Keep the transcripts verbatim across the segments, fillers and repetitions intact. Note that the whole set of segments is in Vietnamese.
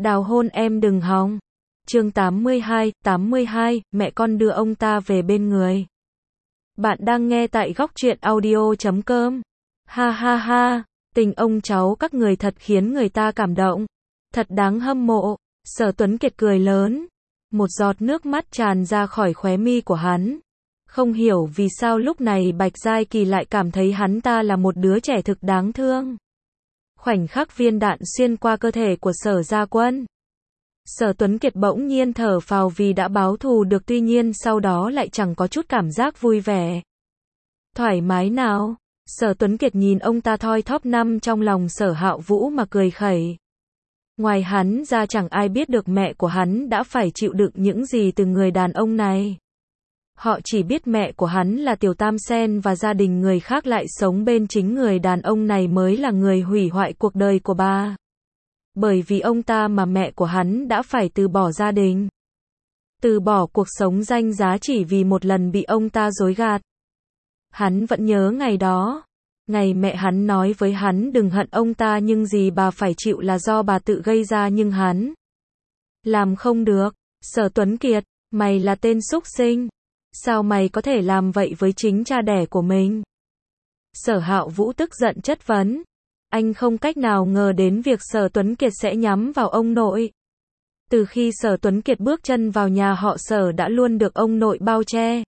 Đào hôn em đừng hòng. Chương tám mươi hai, tám mươi hai, mẹ con đưa ông ta về bên người. Bạn đang nghe tại góc truyện audio chấm com. Ha ha ha, tình ông cháu các người thật khiến người ta cảm động. Thật đáng hâm mộ. Sở Tuấn Kiệt cười lớn. Một giọt nước mắt tràn ra khỏi khóe mi của hắn. Không hiểu vì sao lúc này Bạch Giai Kỳ lại cảm thấy hắn ta là một đứa trẻ thực đáng thương. Khoảnh khắc viên đạn xuyên qua cơ thể của Sở Gia Quân. Sở Tuấn Kiệt bỗng nhiên thở phào vì đã báo thù được, tuy nhiên sau đó lại chẳng có chút cảm giác vui vẻ. Thoải mái nào? Sở Tuấn Kiệt nhìn ông ta thoi thóp năm trong lòng Sở Hạo Vũ mà cười khẩy. Ngoài hắn ra chẳng ai biết được mẹ của hắn đã phải chịu đựng những gì từ người đàn ông này. Họ chỉ biết mẹ của hắn là Tiểu Tam Sen và gia đình người khác lại sống bên chính người đàn ông này mới là người hủy hoại cuộc đời của bà. Bởi vì ông ta mà mẹ của hắn đã phải từ bỏ gia đình. Từ bỏ cuộc sống danh giá chỉ vì một lần bị ông ta dối gạt. Hắn vẫn nhớ ngày đó. Ngày mẹ hắn nói với hắn đừng hận ông ta, nhưng gì bà phải chịu là do bà tự gây ra, nhưng hắn làm không được. Sở Tuấn Kiệt, mày là tên súc sinh. Sao mày có thể làm vậy với chính cha đẻ của mình? Sở Hạo Vũ tức giận chất vấn. Anh không cách nào ngờ đến việc Sở Tuấn Kiệt sẽ nhắm vào ông nội. Từ khi Sở Tuấn Kiệt bước chân vào nhà họ Sở đã luôn được ông nội bao che.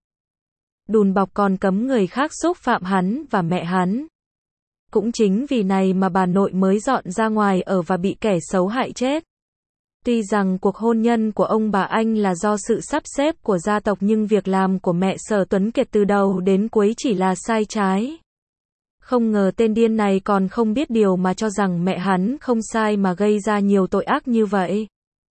Đùn bọc còn cấm người khác xúc phạm hắn và mẹ hắn. Cũng chính vì này mà bà nội mới dọn ra ngoài ở và bị kẻ xấu hại chết. Tuy rằng cuộc hôn nhân của ông bà anh là do sự sắp xếp của gia tộc, nhưng việc làm của mẹ Sở Tuấn Kiệt từ đầu đến cuối chỉ là sai trái. Không ngờ tên điên này còn không biết điều mà cho rằng mẹ hắn không sai mà gây ra nhiều tội ác như vậy.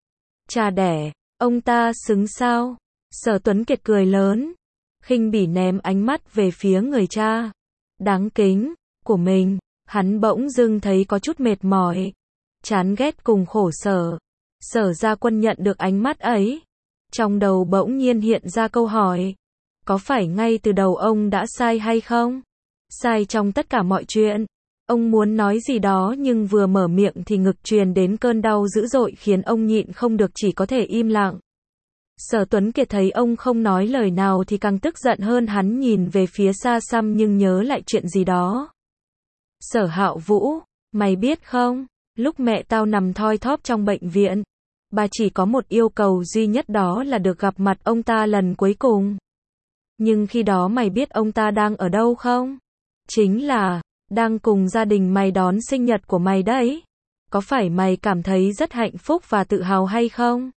Cha đẻ, ông ta xứng sao? Sở Tuấn Kiệt cười lớn, khinh bỉ ném ánh mắt về phía người cha đáng kính của mình. Hắn bỗng dưng thấy có chút mệt mỏi, chán ghét cùng khổ sở. Sở Gia Quân nhận được ánh mắt ấy, trong đầu bỗng nhiên hiện ra câu hỏi. Có phải ngay từ đầu ông đã sai hay không? Sai trong tất cả mọi chuyện. Ông muốn nói gì đó nhưng vừa mở miệng thì ngực truyền đến cơn đau dữ dội khiến ông nhịn không được, chỉ có thể im lặng. Sở Tuấn Kiệt thấy ông không nói lời nào thì càng tức giận hơn, hắn nhìn về phía xa xăm nhưng nhớ lại chuyện gì đó. Sở Hạo Vũ, mày biết không, lúc mẹ tao nằm thoi thóp trong bệnh viện, bà chỉ có một yêu cầu duy nhất, đó là được gặp mặt ông ta lần cuối cùng. Nhưng khi đó mày biết ông ta đang ở đâu không? Chính là, đang cùng gia đình mày đón sinh nhật của mày đấy. Có phải mày cảm thấy rất hạnh phúc và tự hào hay không?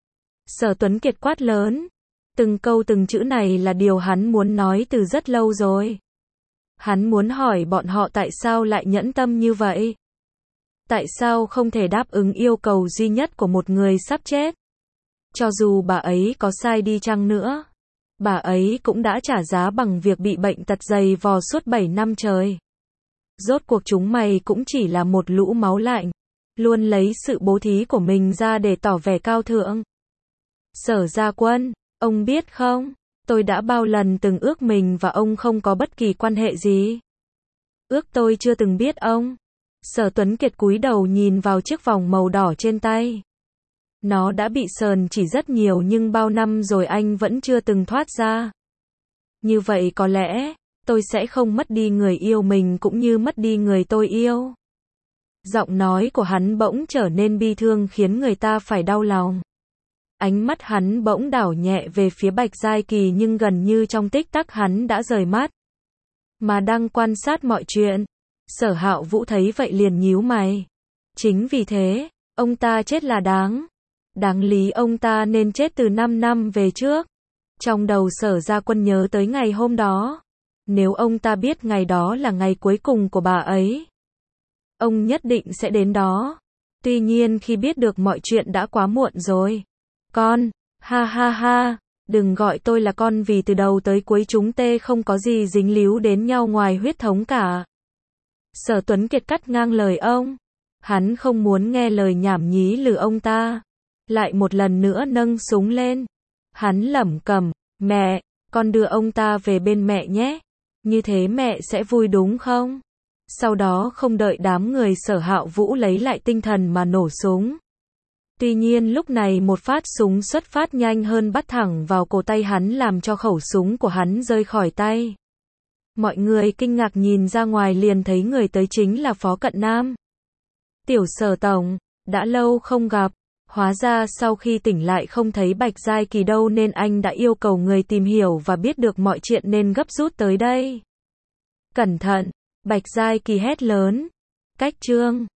Sở Tuấn Kiệt quát lớn. Từng câu từng chữ này là điều hắn muốn nói từ rất lâu rồi. Hắn muốn hỏi bọn họ tại sao lại nhẫn tâm như vậy. Tại sao không thể đáp ứng yêu cầu duy nhất của một người sắp chết? Cho dù bà ấy có sai đi chăng nữa, bà ấy cũng đã trả giá bằng việc bị bệnh tật dày vò suốt bảy năm trời. Rốt cuộc chúng mày cũng chỉ là một lũ máu lạnh, luôn lấy sự bố thí của mình ra để tỏ vẻ cao thượng. Sở Gia Quân, ông biết không, tôi đã bao lần từng ước mình và ông không có bất kỳ quan hệ gì. Ước tôi chưa từng biết ông. Sở Tuấn Kiệt cúi đầu nhìn vào chiếc vòng màu đỏ trên tay. Nó đã bị sờn chỉ rất nhiều nhưng bao năm rồi anh vẫn chưa từng thoát ra. Như vậy có lẽ, tôi sẽ không mất đi người yêu mình cũng như mất đi người tôi yêu. Giọng nói của hắn bỗng trở nên bi thương khiến người ta phải đau lòng. Ánh mắt hắn bỗng đảo nhẹ về phía Bạch Giai Kỳ nhưng gần như trong tích tắc hắn đã rời mắt. Mà đang quan sát mọi chuyện. Sở Hạo Vũ thấy vậy liền nhíu mày. Chính vì thế, ông ta chết là đáng. Đáng lý ông ta nên chết từ năm năm về trước. Trong đầu Sở Gia Quân nhớ tới ngày hôm đó. Nếu ông ta biết ngày đó là ngày cuối cùng của bà ấy, ông nhất định sẽ đến đó. Tuy nhiên khi biết được mọi chuyện đã quá muộn rồi. Con, ha ha ha, đừng gọi tôi là con vì từ đầu tới cuối chúng tê không có gì dính líu đến nhau ngoài huyết thống cả. Sở Tuấn Kiệt cắt ngang lời ông. Hắn không muốn nghe lời nhảm nhí lừa ông ta. Lại một lần nữa nâng súng lên. Hắn lẩm cẩm, mẹ, con đưa ông ta về bên mẹ nhé. Như thế mẹ sẽ vui đúng không? Sau đó không đợi đám người Sở Hạo Vũ lấy lại tinh thần mà nổ súng. Tuy nhiên lúc này một phát súng xuất phát nhanh hơn bắt thẳng vào cổ tay hắn làm cho khẩu súng của hắn rơi khỏi tay. Mọi người kinh ngạc nhìn ra ngoài liền thấy người tới chính là Phó Cận Nam. Tiểu Sở tổng, đã lâu không gặp. Hóa ra sau khi tỉnh lại không thấy Bạch Giai Kỳ đâu nên anh đã yêu cầu người tìm hiểu và biết được mọi chuyện nên gấp rút tới đây. Cẩn thận, Bạch Giai Kỳ hét lớn. Cách Trương